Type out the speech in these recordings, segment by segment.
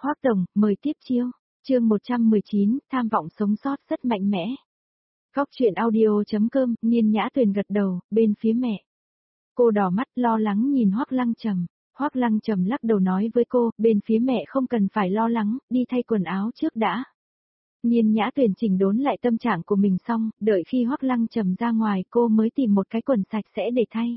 Hoắc tổng, mời tiếp chiêu. Chương 119, tham vọng sống sót rất mạnh mẽ. Góc truyện audio.com, Niên Nhã Tuyền gật đầu, bên phía mẹ. Cô đỏ mắt lo lắng nhìn Hoắc Lăng Trầm. Hoắc Lăng Trầm lắc đầu nói với cô, bên phía mẹ không cần phải lo lắng, đi thay quần áo trước đã. Niên Nhã Tuyền chỉnh đốn lại tâm trạng của mình xong, đợi khi Hoắc Lăng Trầm ra ngoài cô mới tìm một cái quần sạch sẽ để thay.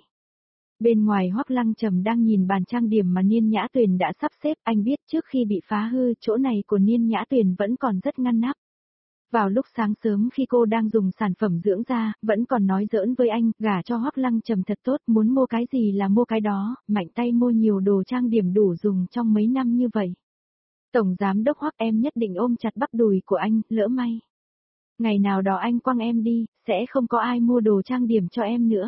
Bên ngoài Hoắc Lăng Trầm đang nhìn bàn trang điểm mà Niên Nhã Tuyền đã sắp xếp, anh biết trước khi bị phá hư, chỗ này của Niên Nhã Tuyền vẫn còn rất ngăn nắp. Vào lúc sáng sớm khi cô đang dùng sản phẩm dưỡng da, vẫn còn nói giỡn với anh, gả cho Hoắc Lăng Trầm thật tốt, muốn mua cái gì là mua cái đó, mạnh tay mua nhiều đồ trang điểm đủ dùng trong mấy năm như vậy. Tổng giám đốc Hoắc, em nhất định ôm chặt bắp đùi của anh, lỡ may. Ngày nào đó anh quăng em đi, sẽ không có ai mua đồ trang điểm cho em nữa.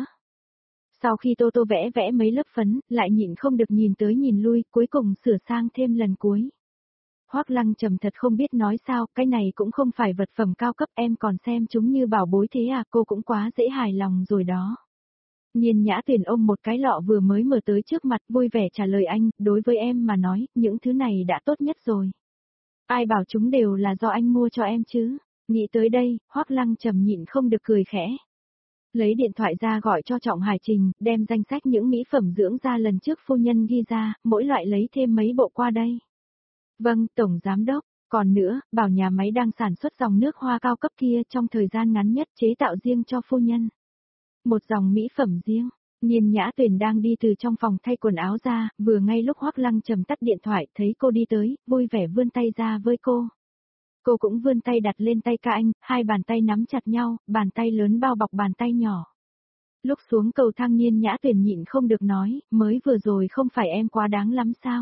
Sau khi Tô Tô vẽ mấy lớp phấn, lại nhịn không được nhìn tới nhìn lui, cuối cùng sửa sang thêm lần cuối. Hoắc Lăng Trầm thật không biết nói sao, cái này cũng không phải vật phẩm cao cấp, em còn xem chúng như bảo bối thế à, cô cũng quá dễ hài lòng rồi đó. Niên Nhã Tuyền ôm một cái lọ vừa mới mở tới trước mặt, vui vẻ trả lời anh, đối với em mà nói, những thứ này đã tốt nhất rồi. Ai bảo chúng đều là do anh mua cho em chứ? Nghĩ tới đây, Hoắc Lăng Trầm nhịn không được cười khẽ. Lấy điện thoại ra gọi cho Trọng Hải Trình, đem danh sách những mỹ phẩm dưỡng da lần trước phu nhân ghi ra, mỗi loại lấy thêm mấy bộ qua đây. Vâng, Tổng Giám Đốc, còn nữa, bảo nhà máy đang sản xuất dòng nước hoa cao cấp kia trong thời gian ngắn nhất chế tạo riêng cho phu nhân. Một dòng mỹ phẩm riêng. Niên Nhã Tuyền đang đi từ trong phòng thay quần áo ra, vừa ngay lúc Hoắc Lăng Trầm tắt điện thoại thấy cô đi tới, vui vẻ vươn tay ra với cô. Cô cũng vươn tay đặt lên tay ca anh, hai bàn tay nắm chặt nhau, bàn tay lớn bao bọc bàn tay nhỏ. Lúc xuống cầu thang Niên Nhã Tuyền nhịn không được nói, mới vừa rồi không phải em quá đáng lắm sao?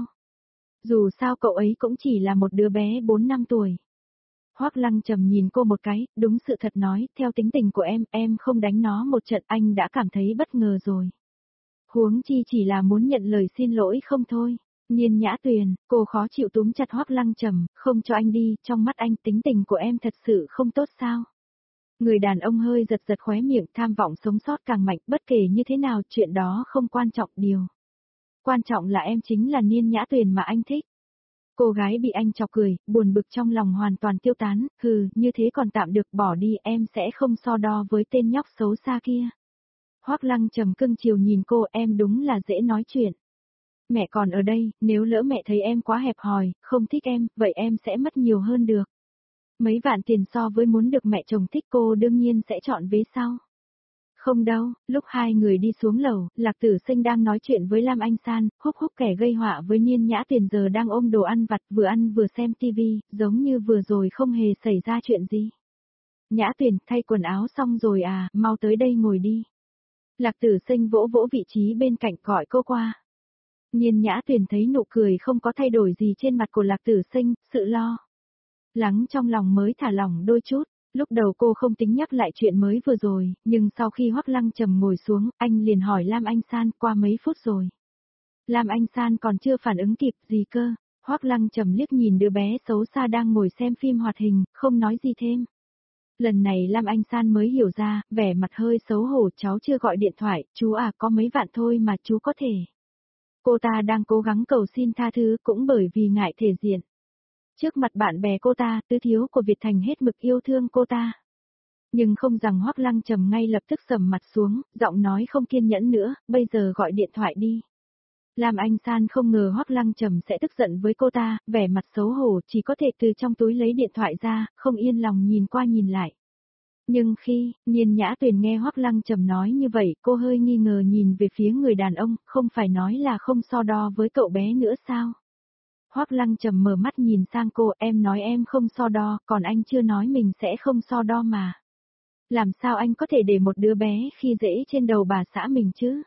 Dù sao cậu ấy cũng chỉ là một đứa bé 4 năm tuổi. Hoắc Lăng Trầm nhìn cô một cái, đúng sự thật nói, theo tính tình của em không đánh nó một trận anh đã cảm thấy bất ngờ rồi. Huống chi chỉ là muốn nhận lời xin lỗi không thôi. Niên Nhã Tuyền, cô khó chịu túm chặt Hoắc Lăng Trầm, không cho anh đi, trong mắt anh tính tình của em thật sự không tốt sao? Người đàn ông hơi giật giật khóe miệng, tham vọng sống sót càng mạnh, bất kể như thế nào, chuyện đó không quan trọng điều. Quan trọng là em chính là Niên Nhã Tuyền mà anh thích. Cô gái bị anh chọc cười, buồn bực trong lòng hoàn toàn tiêu tán, như thế còn tạm được, bỏ đi, em sẽ không so đo với tên nhóc xấu xa kia. Hoắc Lăng Trầm cưng chiều nhìn cô, em đúng là dễ nói chuyện. Mẹ còn ở đây, nếu lỡ mẹ thấy em quá hẹp hòi, không thích em, vậy em sẽ mất nhiều hơn được. Mấy vạn tiền so với muốn được mẹ chồng thích cô đương nhiên sẽ chọn vế sau. Không đâu, lúc hai người đi xuống lầu, Lạc Tử Sinh đang nói chuyện với Lam Anh San, húc húc kẻ gây họa với Niên Nhã Tuyền giờ đang ôm đồ ăn vặt vừa ăn vừa xem tivi, giống như vừa rồi không hề xảy ra chuyện gì. Nhã Tuyền, thay quần áo xong rồi à, mau tới đây ngồi đi. Lạc Tử Sinh vỗ vỗ vị trí bên cạnh gọi cô qua. Niên Nhã Tuyền thấy nụ cười không có thay đổi gì trên mặt của Lạc Tử Sinh, sự lo lắng trong lòng mới thả lỏng đôi chút. Lúc đầu cô không tính nhắc lại chuyện mới vừa rồi, nhưng sau khi Hoắc Lăng Trầm ngồi xuống, anh liền hỏi Lam Anh San qua mấy phút rồi. Lam Anh San còn chưa phản ứng kịp gì cơ. Hoắc Lăng Trầm liếc nhìn đứa bé xấu xa đang ngồi xem phim hoạt hình, không nói gì thêm. Lần này Lam Anh San mới hiểu ra, vẻ mặt hơi xấu hổ, cháu chưa gọi điện thoại, chú à, có mấy vạn thôi mà chú có thể. Cô ta đang cố gắng cầu xin tha thứ cũng bởi vì ngại thể diện. Trước mặt bạn bè cô ta, tứ thiếu của Việt Thành hết mực yêu thương cô ta. Nhưng không rằng Hoắc Lăng Trầm ngay lập tức sầm mặt xuống, giọng nói không kiên nhẫn nữa, bây giờ gọi điện thoại đi. Lam Anh San không ngờ Hoắc Lăng Trầm sẽ tức giận với cô ta, vẻ mặt xấu hổ chỉ có thể từ trong túi lấy điện thoại ra, không yên lòng nhìn qua nhìn lại. Nhưng khi, Niên Nhã Tuyền nghe Hoắc Lăng Trầm nói như vậy, cô hơi nghi ngờ nhìn về phía người đàn ông, không phải nói là không so đo với cậu bé nữa sao? Hoắc Lăng Trầm mở mắt nhìn sang cô, em nói em không so đo, còn anh chưa nói mình sẽ không so đo mà. Làm sao anh có thể để một đứa bé khi dễ trên đầu bà xã mình chứ?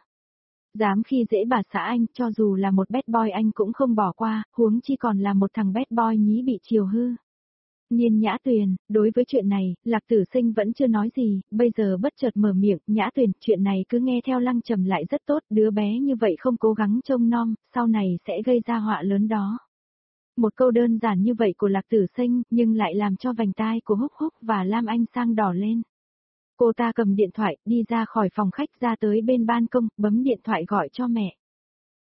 Dám khi dễ bà xã anh, cho dù là một bad boy anh cũng không bỏ qua, huống chi còn là một thằng bad boy nhí bị chiều hư. Niên Nhã Tuyền, đối với chuyện này, Lạc Tử Sinh vẫn chưa nói gì, bây giờ bất chợt mở miệng, Nhã Tuyền, chuyện này cứ nghe theo Lăng Trầm lại rất tốt, đứa bé như vậy không cố gắng trông nom, sau này sẽ gây ra họa lớn đó. Một câu đơn giản như vậy của Lạc Tử Sinh, nhưng lại làm cho vành tai của Húc Húc và Lam Anh Sang đỏ lên. Cô ta cầm điện thoại, đi ra khỏi phòng khách ra tới bên ban công, bấm điện thoại gọi cho mẹ.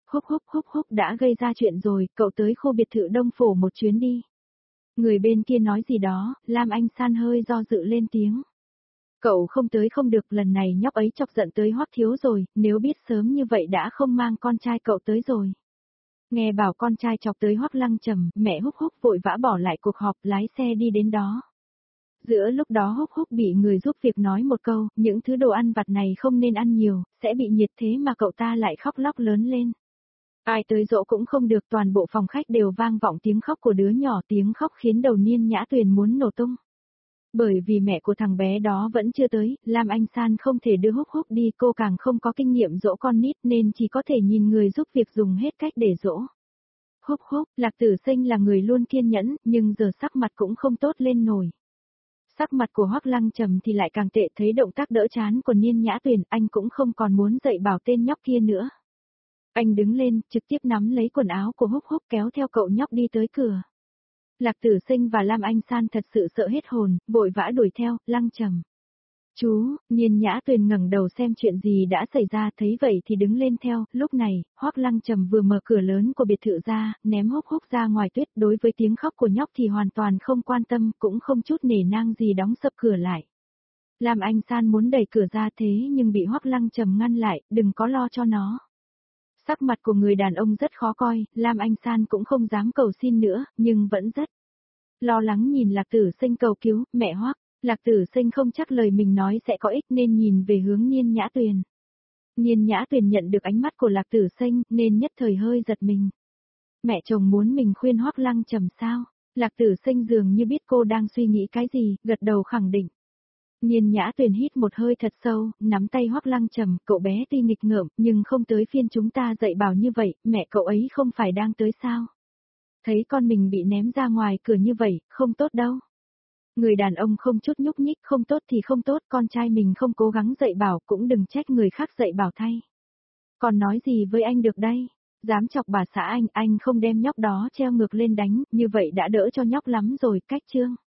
Húc húc đã gây ra chuyện rồi, cậu tới khu biệt thự Đông Phổ một chuyến đi. Người bên kia nói gì đó, Lam Anh San hơi do dự lên tiếng. Cậu không tới không được, lần này nhóc ấy chọc giận tới Hoắc Thiếu rồi, nếu biết sớm như vậy đã không mang con trai cậu tới rồi. Nghe bảo con trai chọc tới Hoắc Lăng Trầm, mẹ Húc Húc vội vã bỏ lại cuộc họp lái xe đi đến đó. Giữa lúc đó Húc Húc bị người giúp việc nói một câu, những thứ đồ ăn vặt này không nên ăn nhiều, sẽ bị nhiệt, thế mà cậu ta lại khóc lóc lớn lên. Ai tới dỗ cũng không được, toàn bộ phòng khách đều vang vọng tiếng khóc của đứa nhỏ, tiếng khóc khiến đầu Niên Nhã Tuyền muốn nổ tung. Bởi vì mẹ của thằng bé đó vẫn chưa tới, Lam Anh San không thể đưa Húc Húc đi, cô càng không có kinh nghiệm dỗ con nít nên chỉ có thể nhìn người giúp việc dùng hết cách để dỗ. Húc Húc, Lạc Tử Sinh là người luôn kiên nhẫn, nhưng giờ sắc mặt cũng không tốt lên nổi. Sắc mặt của Hoắc Lăng Trầm thì lại càng tệ, thấy động tác đỡ chán của Niên Nhã Tuyền, anh cũng không còn muốn dạy bảo tên nhóc kia nữa. Anh đứng lên, trực tiếp nắm lấy quần áo của Húc Húc kéo theo cậu nhóc đi tới cửa. Lạc Tử Sinh và Lam Anh San thật sự sợ hết hồn, vội vã đuổi theo, Lăng Trầm. Chú, Niên Nhã Tuyền ngẩng đầu xem chuyện gì đã xảy ra, thấy vậy thì đứng lên theo, lúc này, Hoắc Lăng Trầm vừa mở cửa lớn của biệt thự ra, ném Húc Húc ra ngoài tuyết, đối với tiếng khóc của nhóc thì hoàn toàn không quan tâm, cũng không chút nể nang gì đóng sập cửa lại. Lam Anh San muốn đẩy cửa ra thế nhưng bị Hoắc Lăng Trầm ngăn lại, đừng có lo cho nó. Sắc mặt của người đàn ông rất khó coi, Lam Anh San cũng không dám cầu xin nữa, nhưng vẫn rất lo lắng nhìn Lạc Tử Sinh cầu cứu, mẹ Hoắc. Lạc Tử Sinh không chắc lời mình nói sẽ có ích nên nhìn về hướng Niên Nhã Tuyền. Niên Nhã Tuyền nhận được ánh mắt của Lạc Tử Sinh nên nhất thời hơi giật mình. Mẹ chồng muốn mình khuyên Hoắc Lăng Trầm sao? Lạc Tử Sinh dường như biết cô đang suy nghĩ cái gì, gật đầu khẳng định. Niên Nhã Tuyền hít một hơi thật sâu, nắm tay Hoắc Lăng Trầm, cậu bé tuy nghịch ngợm, nhưng không tới phiên chúng ta dạy bảo như vậy, mẹ cậu ấy không phải đang tới sao? Thấy con mình bị ném ra ngoài cửa như vậy, không tốt đâu. Người đàn ông không chút nhúc nhích, không tốt thì không tốt, con trai mình không cố gắng dạy bảo cũng đừng trách người khác dạy bảo thay. Còn nói gì với anh được đây? Dám chọc bà xã anh không đem nhóc đó treo ngược lên đánh, như vậy đã đỡ cho nhóc lắm rồi, cách chương.